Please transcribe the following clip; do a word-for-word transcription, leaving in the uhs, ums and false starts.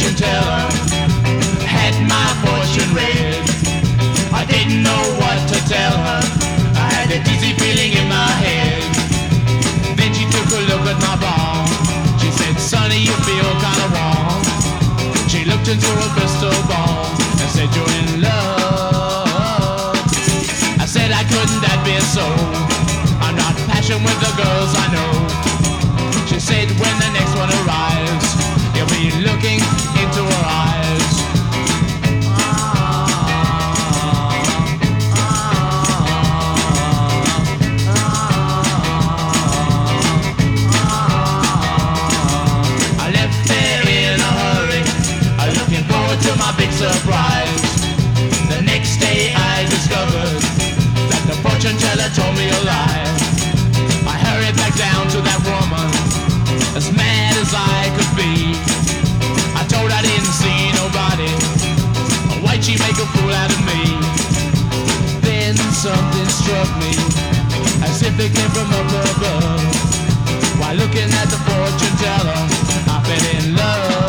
fortune teller had my fortune read. I didn't know what to tell her. I had a dizzy feeling in my head. Then she took a look at my ball. She said, "Sonny, you feel kinda warm." She looked into a crystal ball and said, "You're in love." I said, "I couldn't that be so? I'm not passion with the girls I know." She said, "When the next one arrives, you'll be looking into her eyes." I left there in a hurry, looking forward to my big surprise. The next day I discovered that the fortune teller told me a lie. I hurried back down to that woman, as mad as I could be. I told her I didn't see nobody. Why'd she make a fool out of me? Then something struck me, as if it came from up above. While looking at the fortune teller, I fell in love.